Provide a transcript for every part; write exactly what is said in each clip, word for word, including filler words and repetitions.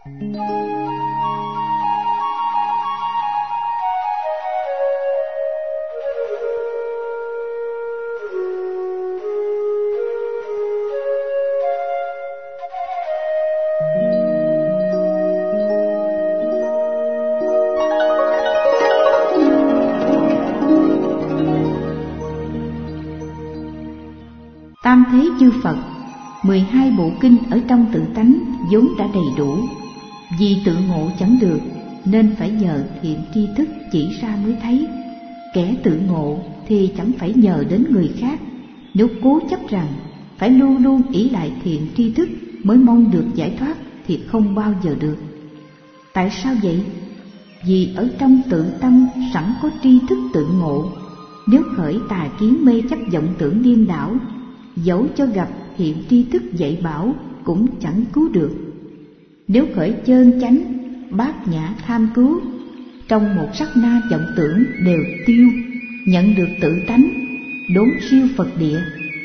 Tam thế chư Phật, mười hai bộ kinh ở trong tự tánh vốn đã đầy đủ. Vì tự ngộ chẳng được nên phải nhờ thiện tri thức chỉ ra mới thấy. Kẻ tự ngộ thì chẳng phải nhờ đến người khác. Nếu cố chấp rằng phải luôn luôn ỷ lại thiện tri thức mới mong được giải thoát thì không bao giờ được. Tại sao vậy? Vì ở trong tự tâm sẵn có tri thức tự ngộ. Nếu khởi tà kiến mê chấp vọng tưởng điên đảo, dẫu cho gặp hiện tri thức dạy bảo cũng chẳng cứu được. Nếu khởi chơn chánh bát nhã tham cứu, trong một sát na vọng tưởng đều tiêu, nhận được tự tánh, đốn siêu Phật địa.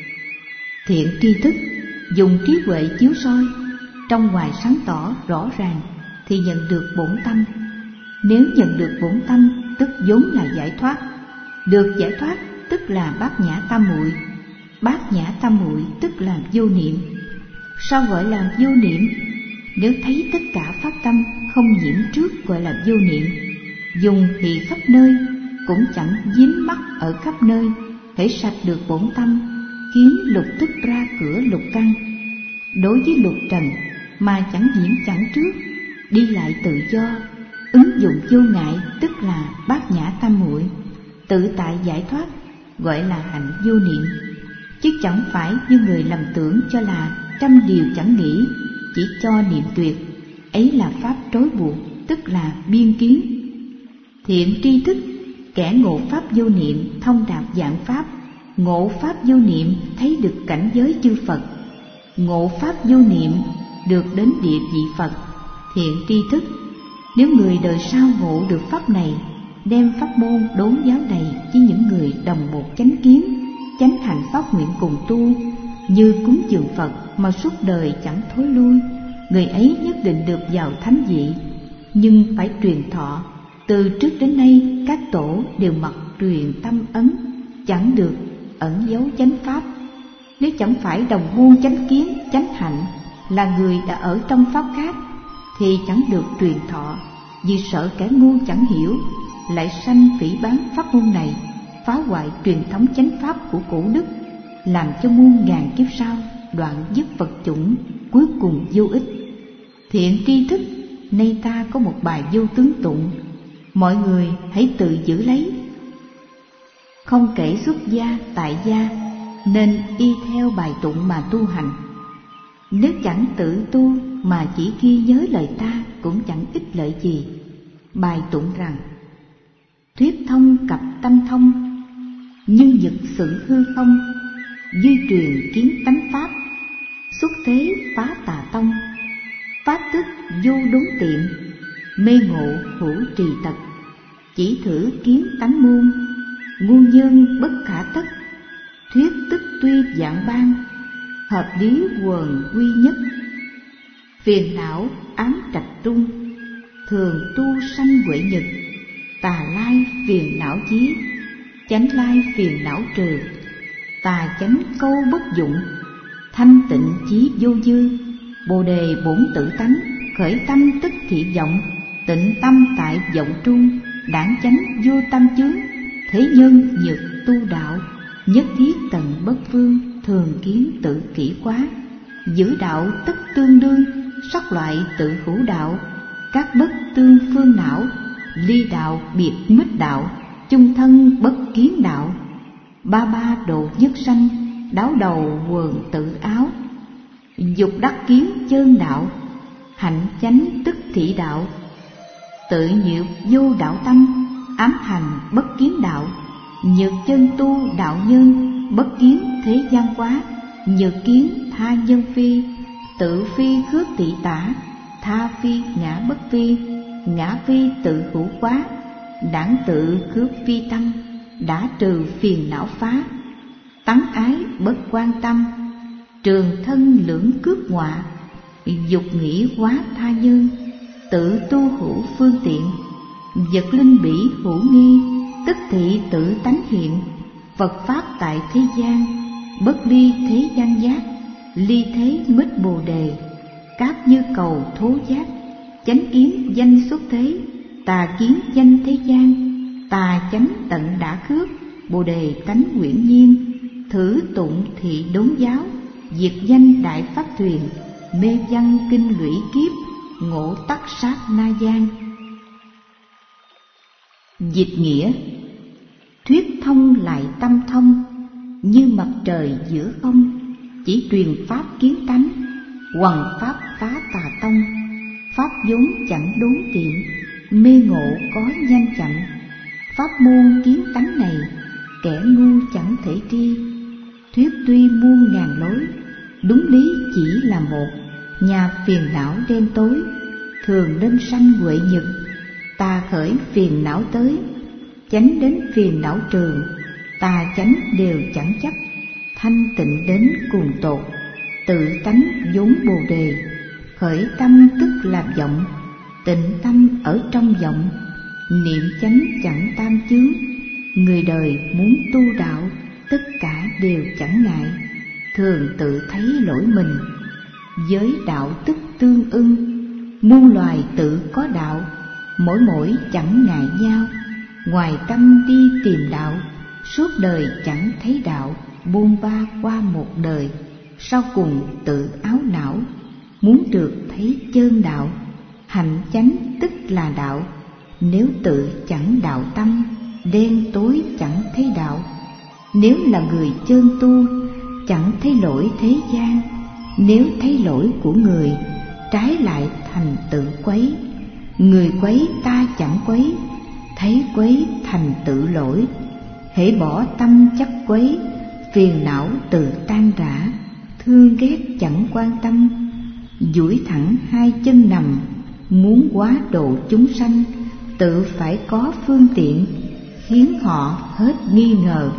Thiện tri thức dùng trí huệ chiếu soi, trong ngoài sáng tỏ rõ ràng thì nhận được bổn tâm. Nếu nhận được bổn tâm tức vốn là giải thoát. Được giải thoát tức là bát nhã tam muội. Bát nhã tam muội tức là vô niệm. Sao gọi là vô niệm? Nếu thấy tất cả pháp tâm không nhiễm trước gọi là vô niệm. Dùng thì khắp nơi cũng chẳng dính mắc ở khắp nơi. Hễ sạch được bổn tâm, khiến lục tức ra cửa lục căn. Đối với lục trần mà chẳng nhiễm chẳng trước, đi lại tự do, ứng dụng vô ngại tức là bát nhã tam muội. Tự tại giải thoát gọi là hạnh vô niệm. Chứ chẳng phải như người lầm tưởng cho là trăm điều chẳng nghĩ, chỉ cho niệm tuyệt. Ấy là pháp trói buộc, tức là biên kiến. Thiện tri thức, kẻ ngộ pháp vô niệm thông đạt vạn pháp. Ngộ pháp vô niệm thấy được cảnh giới chư Phật. Ngộ pháp vô niệm được đến địa vị Phật. Thiện tri thức, nếu người đời sau ngộ được pháp này, đem pháp môn đốn giáo này với những người đồng một chánh kiến, chánh hạnh phát nguyện cùng tu, như cúng dường Phật mà suốt đời chẳng thối lui, người ấy nhất định được vào thánh vị. Nhưng phải truyền thọ. Từ trước đến nay các tổ đều mặc truyền tâm ấn, chẳng được ẩn giấu chánh pháp. Nếu chẳng phải đồng môn chánh kiến, chánh hạnh, là người đã ở trong pháp khác, thì chẳng được truyền thọ. Vì sợ kẻ ngu chẳng hiểu, lại sanh phỉ báng pháp môn này, phá hoại truyền thống chánh pháp của cổ đức, làm cho muôn ngàn kiếp sau đoạn dứt Phật chủng, cuối cùng vô ích. Thiện tri thức, nay ta có một bài vô tướng tụng, mọi người hãy tự giữ lấy. Không kể xuất gia tại gia, nên y theo bài tụng mà tu hành. Nếu chẳng tự tu mà chỉ ghi nhớ lời ta cũng chẳng ích lợi gì. Bài tụng rằng: thuyết thông cập tâm thông, nhưng dực sự hư không, duy truyền kiến tánh pháp, xuất thế phá tà tông. Pháp tức vô đốn tiệm, mê ngộ hữu trì tật, chỉ thử kiến tánh môn, ngu nhân bất khả tất. Thuyết tức tuy vạn ban, hợp lý quần quy nhất. Phiền não ám trạch trung, thường tu sanh huệ nhật. Tà lai phiền não chí, chánh lai phiền não trừ. Tà chánh câu bất dụng, thanh tịnh chí vô dư. Bồ đề bổn tự tánh, khởi tâm tức thị vọng. Tịnh tâm tại vọng trung, đãng chánh vô tâm chướng. Thế nhân nhược tu đạo, nhất thiết tận bất phương. Thường kiến tự kỷ quá, giữ đạo tất tương đương. Sắc loại tự hữu đạo, các bất tương phương não. Ly đạo biệt mít đạo, chung thân bất kiến đạo. Ba ba độ nhất sanh, đáo đầu quần tự áo. Dục đắc kiến chơn đạo, hạnh chánh tức thị đạo. Tự nhiệu vô đạo tâm, ám hành bất kiến đạo. Nhược chân tu đạo nhân, bất kiến thế gian quá. Nhược kiến tha nhân phi, tự phi khước tị tả. Tha phi ngã bất phi, ngã phi tự hữu quá. Đãng tự khước phi tăng, đã trừ phiền não phá. Tắng ái bất quan tâm, trường thân lưỡng cước ngọa. Dục nghĩ quá tha nhân, tự tu hữu phương tiện. Vật linh bỉ hữu nghi, tức thị tự tánh hiện. Phật pháp tại thế gian, bất ly thế gian giác. Ly thế mít bồ đề, cát như cầu thố giác. Chánh kiến danh xuất thế, tà kiến danh thế gian. Tà chánh tận đã khước, bồ đề tánh quyển nhiên. Thử tụng thị đốn giáo, diệt danh đại pháp thuyền. Mê văn kinh lũy kiếp, ngộ tắc sát na gian. Dịch nghĩa: thuyết thông lại tâm thông, như mặt trời giữa không. Chỉ truyền pháp kiến tánh, hoằng pháp phá tà tông. Pháp vốn chẳng đốn tiệm, mê ngộ có nhanh chậm. Pháp môn kiến tánh này, kẻ ngu chẳng thể tri. Thuyết tuy muôn ngàn lối, đúng lý chỉ là một. Nhà phiền não đêm tối, thường nên sanh huệ nhật. Tà khởi phiền não tới, chánh đến phiền não trường. Tà chánh đều chẳng chấp, thanh tịnh đến cùng tột. Tự tánh vốn bồ đề, khởi tâm tức làm vọng. Tịnh tâm ở trong vọng, niệm chánh chẳng tam chướng. Người đời muốn tu đạo, tất cả đều chẳng ngại. Thường tự thấy lỗi mình, giới đạo tức tương ưng. Muôn loài tự có đạo, mỗi mỗi chẳng ngại nhau. Ngoài tâm đi tìm đạo, suốt đời chẳng thấy đạo. Buông ba qua một đời, sau cùng tự áo não. Muốn được thấy chân đạo, hành chánh tức là đạo. Nếu tự chẳng đạo tâm, đen tối chẳng thấy đạo. Nếu là người chân tu, chẳng thấy lỗi thế gian. Nếu thấy lỗi của người, trái lại thành tự quấy. Người quấy ta chẳng quấy, thấy quấy thành tự lỗi. Hễ bỏ tâm chấp quấy, phiền não tự tan rã. Thương ghét chẳng quan tâm, duỗi thẳng hai chân nằm. Muốn quá độ chúng sanh, tự phải có phương tiện, khiến họ hết nghi ngờ.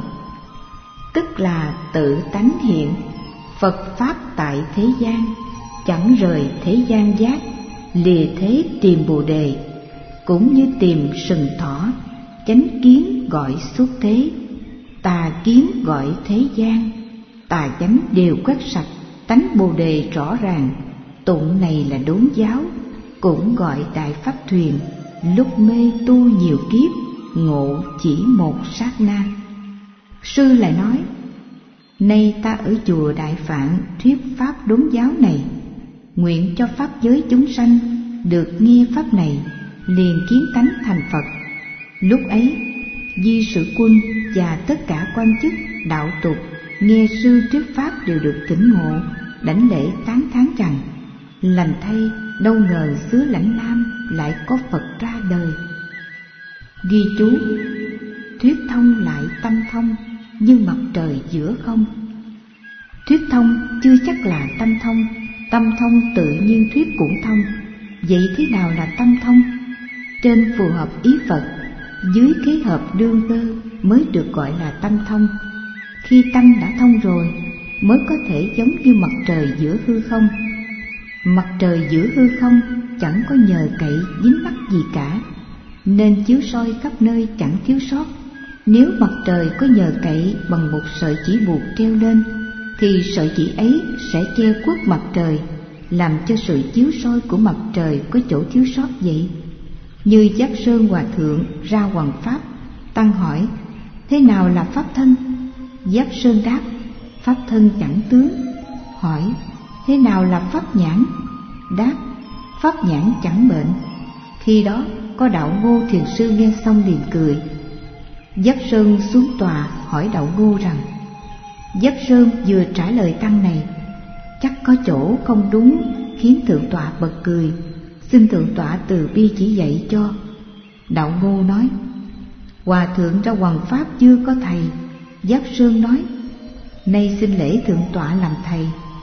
Tức là tự tánh hiện, Phật pháp tại thế gian. Chẳng rời thế gian giác, lìa thế tìm bồ đề. Cũng như tìm sừng thỏ, chánh kiến gọi xuất thế. Tà kiến gọi thế gian, tà chánh đều quét sạch. Tánh bồ đề rõ ràng, tụng này là đốn giáo. Cũng gọi đại pháp thuyền, lúc mê tu nhiều kiếp, ngộ chỉ một sát na. Sư lại nói: nay ta ở chùa Đại Phạn thuyết pháp đốn giáo này, nguyện cho pháp giới chúng sanh được nghe pháp này, liền kiến tánh thành Phật. Lúc ấy Di Sử Quân và tất cả quan chức đạo tục nghe sư thuyết pháp đều được tỉnh ngộ, đảnh lễ tán thán rằng: lành thay, đâu ngờ xứ Lãnh Nam lại có Phật ra đời. Ghi chú: thuyết thông lại tâm thông, như mặt trời giữa không. Thuyết thông chưa chắc là tâm thông, tâm thông tự nhiên thuyết cũng thông. Vậy thế nào là tâm thông? Trên phù hợp ý Phật, dưới kế hợp đương cơ mới được gọi là tâm thông. Khi tâm đã thông rồi mới có thể giống như mặt trời giữa hư không. Mặt trời giữa hư không chẳng có nhờ cậy dính mắc gì cả, nên chiếu soi khắp nơi chẳng thiếu sót. Nếu mặt trời có nhờ cậy bằng một sợi chỉ buộc treo lên, thì sợi chỉ ấy sẽ che khuất mặt trời, làm cho sự chiếu soi của mặt trời có chỗ thiếu sót vậy. Như Giáp Sơn Hòa Thượng ra hoằng pháp, tăng hỏi: thế nào là pháp thân? Giáp Sơn đáp: pháp thân chẳng tướng. Hỏi: thế nào là pháp nhãn? Đáp: pháp nhãn chẳng bệnh. Khi đó có Đạo Ngô thiền sư nghe xong liền cười. Giáp Sơn xuống tòa hỏi Đạo Ngô rằng: Giáp Sơn vừa trả lời tăng này, chắc có chỗ không đúng, khiến thượng tọa bật cười, xin thượng tọa từ bi chỉ dạy cho. Đạo Ngô nói: hòa thượng ra hoằng pháp chưa có thầy. Giáp Sơn nói: nay xin lễ thượng tọa làm thầy.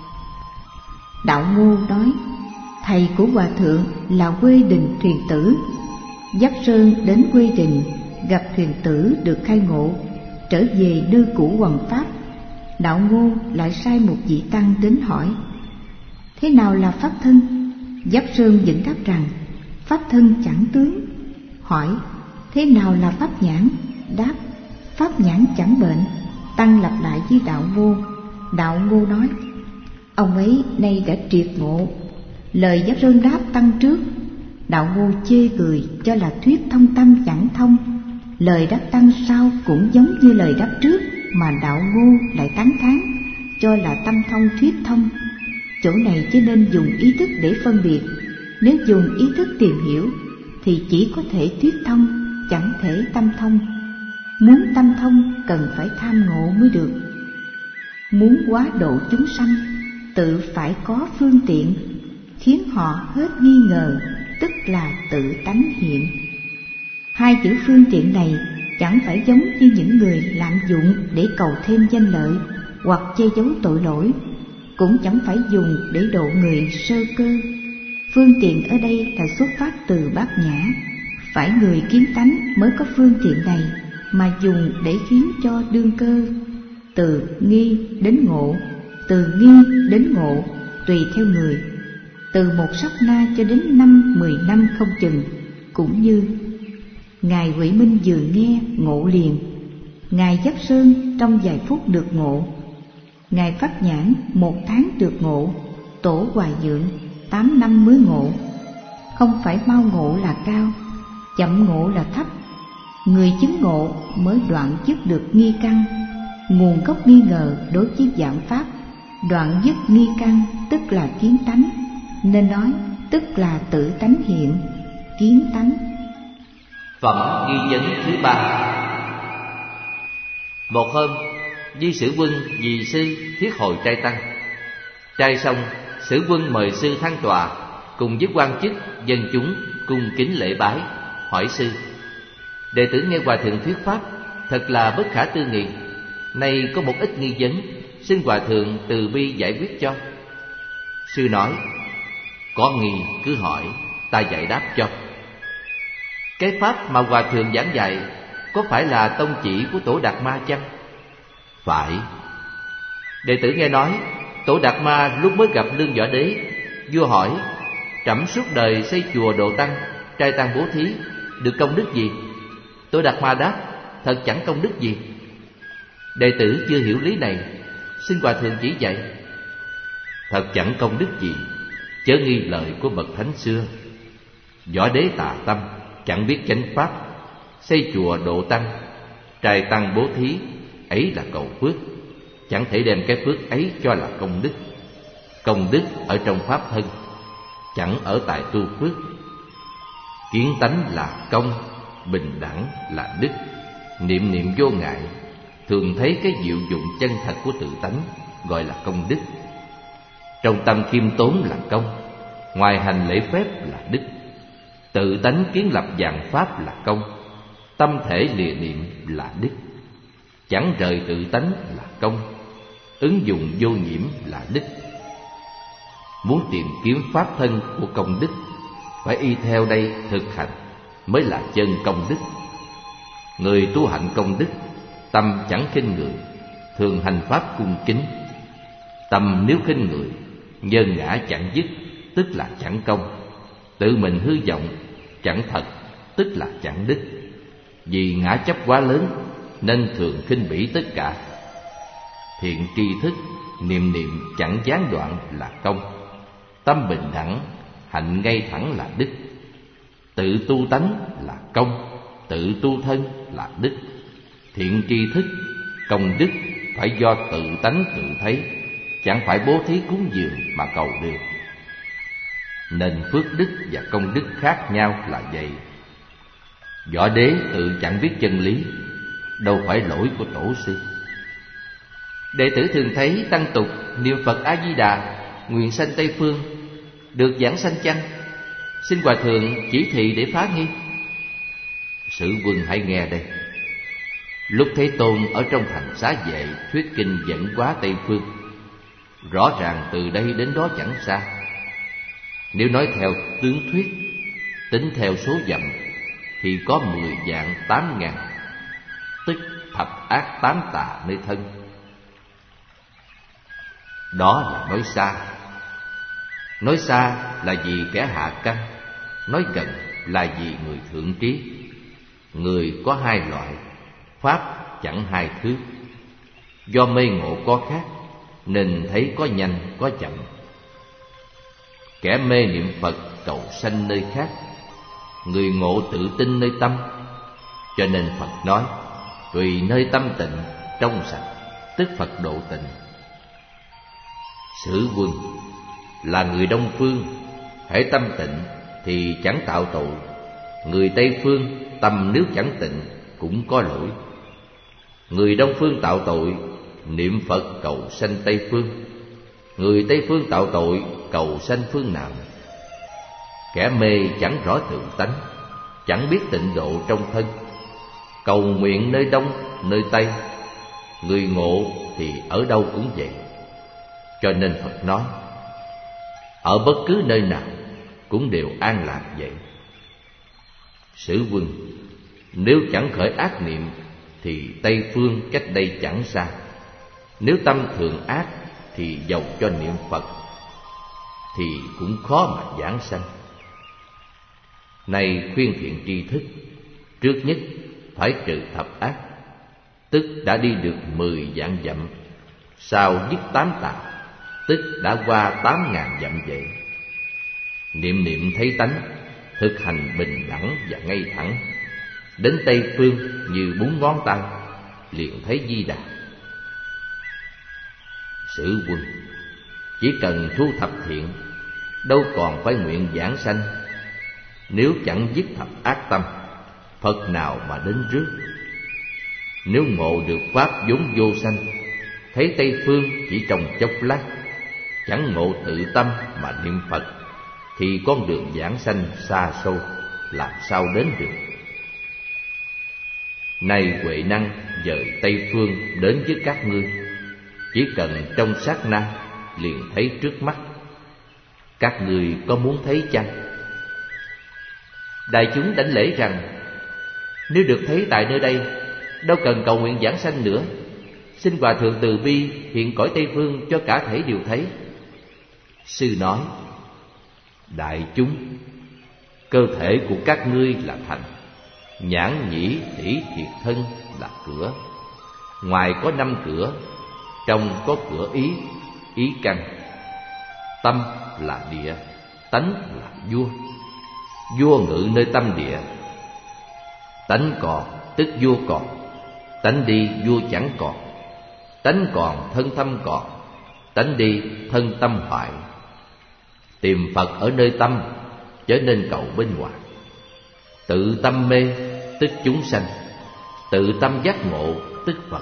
Đạo Ngô nói: thầy của hòa thượng là Quê Đình thuyền tử. Giáp Sơn đến Quê Đình, gặp thuyền tử được khai ngộ, trở về đưa củ hoằng pháp. Đạo Ngô lại sai một vị tăng đến hỏi: thế nào là pháp thân? Giáp Sơn vẫn đáp rằng: pháp thân chẳng tướng. Hỏi: thế nào là pháp nhãn? Đáp: pháp nhãn chẳng bệnh. Tăng lặp lại với Đạo Ngô. Đạo Ngô nói: ông ấy nay đã triệt ngộ. Lời Giáp Sơn đáp Tăng trước. Đạo Ngô chê cười cho là thuyết thông tâm chẳng thông. Lời đáp Tăng sau cũng giống như lời đáp trước, mà Đạo Ngô lại tán thán cho là tâm thông thuyết thông. Chỗ này chỉ nên dùng ý thức để phân biệt. Nếu dùng ý thức tìm hiểu thì chỉ có thể thuyết thông, chẳng thể tâm thông. Muốn tâm thông cần phải tham ngộ mới được. Muốn quá độ chúng sanh tự phải có phương tiện, khiến họ hết nghi ngờ, tức là tự tánh hiện. Hai chữ phương tiện này chẳng phải giống như những người lạm dụng để cầu thêm danh lợi hoặc che giấu tội lỗi, cũng chẳng phải dùng để độ người sơ cơ. Phương tiện ở đây là xuất phát từ bát nhã. Phải người kiến tánh mới có phương tiện này, mà dùng để khiến cho đương cơ. Từ nghi đến ngộ, từ nghi đến ngộ tùy theo người, từ một sát na cho đến năm mười năm không chừng. Cũng như Ngài Huệ Minh vừa nghe ngộ liền, Ngài Giáp Sơn trong vài phút được ngộ, Ngài Pháp Nhãn một tháng được ngộ, Tổ Hoài Dượng tám năm mới ngộ. Không phải mau ngộ là cao, chậm ngộ là thấp. Người chứng ngộ mới đoạn dứt được nghi căn, nguồn gốc nghi ngờ đối với vạn pháp. Đoạn dứt nghi căn tức là kiến tánh, nên nói tức là tự tánh hiện, kiến tánh. Phẩm nghi vấn thứ ba. Một hôm, Di Sử Quân vì sư thiết hội trai tăng. Trai xong, Sử Quân mời sư thăng tọa, cùng với quan chức dân chúng cung kính lễ bái, hỏi sư: đệ tử nghe hòa thượng thuyết pháp thật là bất khả tư nghị. Nay có một ít nghi vấn, xin hòa thượng từ bi giải quyết cho. Sư nói: có nghi cứ hỏi, ta giải đáp cho. Cái pháp mà hòa thượng giảng dạy có phải là tông chỉ của Tổ Đạt Ma chăng? Phải. Đệ tử nghe nói Tổ Đạt Ma lúc mới gặp Lương Võ Đế, vua hỏi: trẫm suốt đời xây chùa độ tăng, trai tăng bố thí, được công đức gì? Tổ Đạt Ma đáp: thật chẳng công đức gì. Đệ tử chưa hiểu lý này, xin hòa thượng chỉ dạy. Thật chẳng công đức gì, chớ nghi lời của bậc thánh xưa. Võ Đế tà tâm, chẳng biết chánh pháp, xây chùa độ tăng, trai tăng bố thí, ấy là cầu phước, chẳng thể đem cái phước ấy cho là công đức. Công đức ở trong pháp thân, chẳng ở tại tu phước. Kiến tánh là công, bình đẳng là đức, niệm niệm vô ngại, thường thấy cái diệu dụng chân thật của tự tánh, gọi là công đức. Trong tâm khiêm tốn là công, ngoài hành lễ phép là đức. Tự tánh kiến lập vạn pháp là công, tâm thể lìa niệm là đức. Chẳng rời tự tánh là công, ứng dụng vô nhiễm là đức. Muốn tìm kiếm pháp thân của công đức, phải y theo đây thực hành, mới là chân công đức. Người tu hạnh công đức, tâm chẳng khinh người, thường hành pháp cung kính. Tâm nếu khinh người, nhân ngã chẳng dứt, tức là chẳng công. Tự mình hư vọng, chẳng thật, tức là chẳng đức. Vì ngã chấp quá lớn, nên thường khinh bỉ tất cả. Thiện tri thức, niệm niệm chẳng gián đoạn là công. Tâm bình đẳng, hạnh ngay thẳng là đức. Tự tu tánh là công, tự tu thân là đức. Thiện tri thức, công đức phải do tự tánh tự thấy, chẳng phải bố thí cúng dường mà cầu được. Nên phước đức và công đức khác nhau là vậy. Võ Đế tự chẳng biết chân lý, đâu phải lỗi của tổ sư. Đệ tử thường thấy tăng tục niệm Phật A Di Đà, nguyện sanh Tây phương, được giảng sanh chăng? Xin hòa thượng chỉ thị để phá nghi. Sử Quân hãy nghe đây. Lúc Thế Tôn ở trong thành Xá Vệ thuyết kinh dẫn hóa Tây phương, rõ ràng từ đây đến đó chẳng xa. Nếu nói theo tướng thuyết, tính theo số dặm, thì có mười vạn tám ngàn, tức thập ác tám tà nơi thân. Đó là nói xa. Nói xa là vì kẻ hạ căn, nói gần là vì người thượng trí. Người có hai loại, pháp chẳng hai thứ. Do mê ngộ có khác nên thấy có nhanh có chậm. Kẻ mê niệm Phật cầu sanh nơi khác, người ngộ tự tin nơi tâm. Cho nên Phật nói tùy nơi tâm tịnh trong sạch, tức Phật độ tịnh. Sử Quân là người Đông Phương, hễ tâm tịnh thì chẳng tạo tội. Người Tây Phương tâm nếu chẳng tịnh cũng có lỗi. Người Đông Phương tạo tội, niệm Phật cầu sanh Tây Phương. Người Tây Phương tạo tội, cầu sanh phương nào? Kẻ mê chẳng rõ tự tánh, chẳng biết tịnh độ trong thân, cầu nguyện nơi Đông, nơi Tây. Người ngộ thì ở đâu cũng vậy. Cho nên Phật nói ở bất cứ nơi nào cũng đều an lạc vậy. Sử Quân, nếu chẳng khởi ác niệm thì Tây Phương cách đây chẳng xa. Nếu tâm thường ác thì dầu cho niệm Phật thì cũng khó mà giảng sanh. Này khuyên thiện tri thức, trước nhất phải trừ thập ác, tức đã đi được mười vạn dặm. Sau dứt tám tà, tức đã qua tám ngàn dặm vậy. Niệm niệm thấy tánh, thực hành bình đẳng và ngay thẳng. Đến Tây Phương như bốn ngón tay, liền thấy Di Đà. Sử Quân, chỉ cần thu thập thiện, đâu còn phải nguyện giảng sanh. Nếu chẳng dứt thập ác tâm, Phật nào mà đến trước? Nếu ngộ được pháp vốn vô sanh, thấy Tây Phương chỉ trong chốc lát, chẳng ngộ tự tâm mà niệm Phật, thì con đường giảng sanh xa xôi, làm sao đến được? Này Huệ Năng dời Tây Phương đến với các ngươi, chỉ cần trong sát na liền thấy trước mắt. Các ngươi có muốn thấy chăng? Đại chúng đảnh lễ rằng nếu được thấy tại nơi đây, đâu cần cầu nguyện giảng sanh nữa. Xin Hòa Thượng từ bi hiện cõi Tây Phương cho cả thảy đều thấy. Sư nói: Đại chúng, cơ thể của các ngươi là thành, nhãn nhĩ tỷ thiệt thân là cửa. Ngoài có năm cửa, trong có cửa ý, ý căn. Tâm là địa, tánh là vua. Vua ngự nơi tâm địa. Tánh còn tức vua còn, tánh đi vua chẳng còn. Tánh còn thân tâm còn, tánh đi thân tâm hoại. Tìm Phật ở nơi tâm, chớ nên cầu bên ngoài. Tự tâm mê tức chúng sanh, tự tâm giác ngộ tức Phật.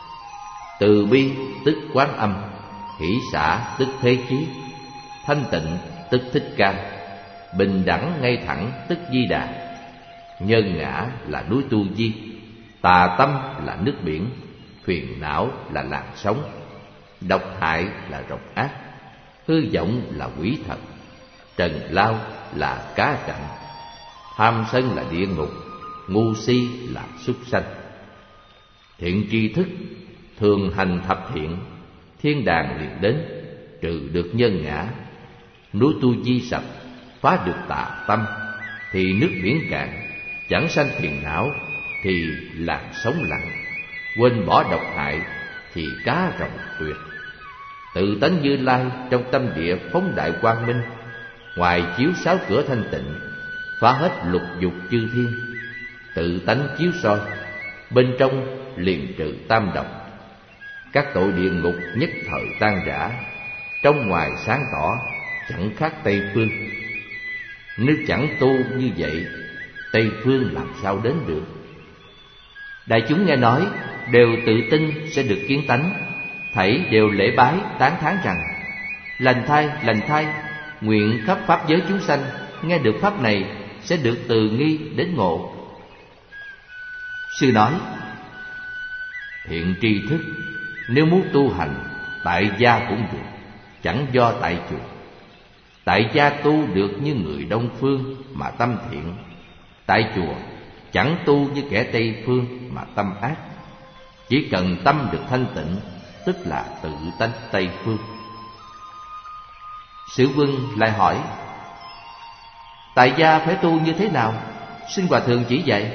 Từ bi tức Quán Âm, hỷ xả tức Thế Chí, thanh tịnh tức Thích Ca, bình đẳng ngay thẳng tức Di Đà. Nhân ngã là núi Tu Di, tà tâm là nước biển, phiền não là làn sóng, độc hại là rồng ác, hư vọng là quỷ thật, trần lao là cá rặn, tham sân là địa ngục, ngu si là súc sanh. Thiện tri thức thường hành thập thiện, thiên đàng liền đến, trừ được nhân ngã. Núi Tu Di sập, phá được tà tâm, thì nước biển cạn, chẳng sanh phiền não, thì làn sóng lặng. Quên bỏ độc hại, thì cá rồng tuyệt. Tự tánh Như Lai trong tâm địa phóng đại quang minh, ngoài chiếu sáu cửa thanh tịnh, phá hết lục dục chư thiên. Tự tánh chiếu soi, bên trong liền trừ tam độc. Các tội địa ngục nhất thời tan rã, trong ngoài sáng tỏ, chẳng khác Tây Phương. Nếu chẳng tu như vậy, Tây Phương làm sao đến được? Đại chúng nghe nói đều tự tin sẽ được kiến tánh, thảy đều lễ bái tán thán rằng: Lành thay, lành thay, nguyện khắp pháp giới chúng sanh nghe được pháp này sẽ được từ nghi đến ngộ. Sư nói: Thiện tri thức, nếu muốn tu hành, tại gia cũng được, chẳng do tại chùa. Tại gia tu được như người Đông Phương mà tâm thiện, tại chùa chẳng tu như kẻ Tây Phương mà tâm ác. Chỉ cần tâm được thanh tịnh, tức là tự tánh Tây Phương. Sử Quân lại hỏi: Tại gia phải tu như thế nào? Xin hòa thượng chỉ dạy.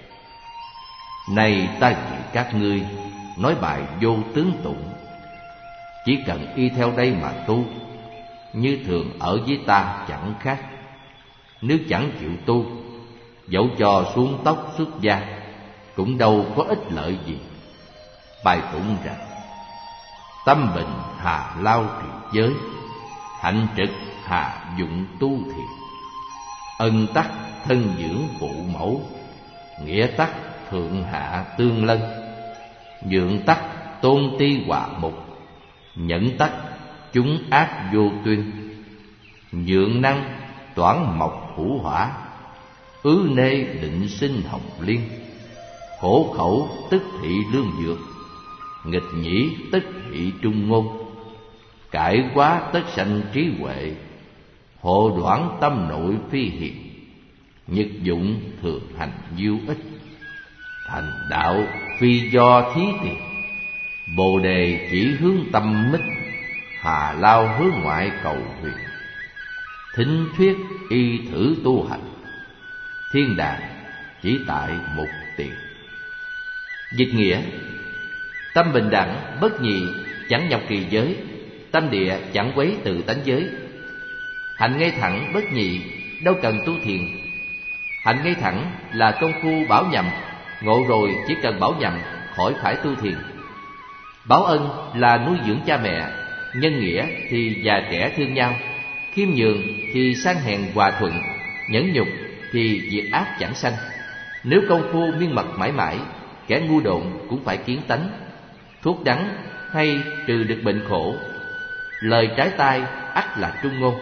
Này ta dạy các ngươi nói bài vô tướng tụng, chỉ cần y theo đây mà tu, như thường ở với ta chẳng khác. Nếu chẳng chịu tu, dẫu cho xuống tóc xuất da, cũng đâu có ích lợi gì. Bài tụng rằng: tâm bình hà lao trì giới, hạnh trực hà dụng tu thiền. Ân tắc thân dưỡng phụ mẫu, nghĩa tắc thượng hạ tương lân. Nhượng tắc tôn ti hòa mục, nhẫn tắc chúng ác vô tuyên. Nhượng năng toản mộc hữu hỏa, ứ nê định sinh hồng liên. Khổ khẩu tức thị lương dược, nghịch nhĩ tức thị trung ngôn. Cải quá tất sanh trí huệ, hộ đoản tâm nội phi hiền. Nhật dụng thường hành diêu ích, thành đạo phi do thí tiền. Bồ đề chỉ hướng tâm mít, hà lao hướng ngoại cầu huyền. Thính thuyết y thử tu hành, thiên đàng chỉ tại mục tiền. Dịch nghĩa: tâm bình đẳng bất nhị, chẳng nhập kỳ giới. Tâm địa chẳng quấy từ tánh giới. Hạnh ngay thẳng bất nhị, đâu cần tu thiền. Hạnh ngay thẳng là công phu bảo nhậm, ngộ rồi chỉ cần bảo nhậm, khỏi phải tu thiền. Báo ân là nuôi dưỡng cha mẹ, nhân nghĩa thì già trẻ thương nhau, khiêm nhường thì sang hèn hòa thuận, nhẫn nhục thì diệt ác chẳng sanh. Nếu công phu miên mật mãi mãi, kẻ ngu độn cũng phải kiến tánh. Thuốc đắng hay trừ được bệnh khổ, lời trái tai ắt là trung ngôn.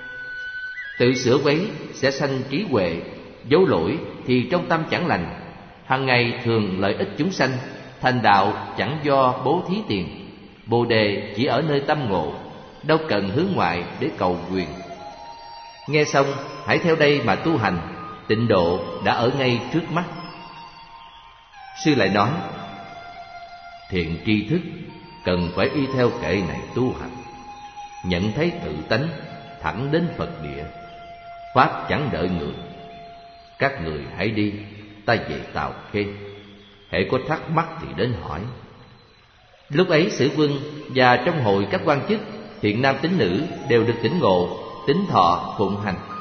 Tự sửa quấy sẽ sanh trí huệ, dấu lỗi thì trong tâm chẳng lành. Hằng ngày thường lợi ích chúng sanh, thành đạo chẳng do bố thí tiền. Bồ đề chỉ ở nơi tâm ngộ, đâu cần hướng ngoại để cầu quyền. Nghe xong hãy theo đây mà tu hành, tịnh độ đã ở ngay trước mắt. Sư lại nói: thiện tri thức cần phải y theo kệ này tu hành, nhận thấy tự tánh, thẳng đến Phật địa. Pháp chẳng đợi người. Các người hãy đi, ta về Tào Khê. Hễ có thắc mắc thì đến hỏi. Lúc ấy Sử Quân và trong hội các quan chức, thiện nam tín nữ đều được tỉnh ngộ, tín thọ phụng hành.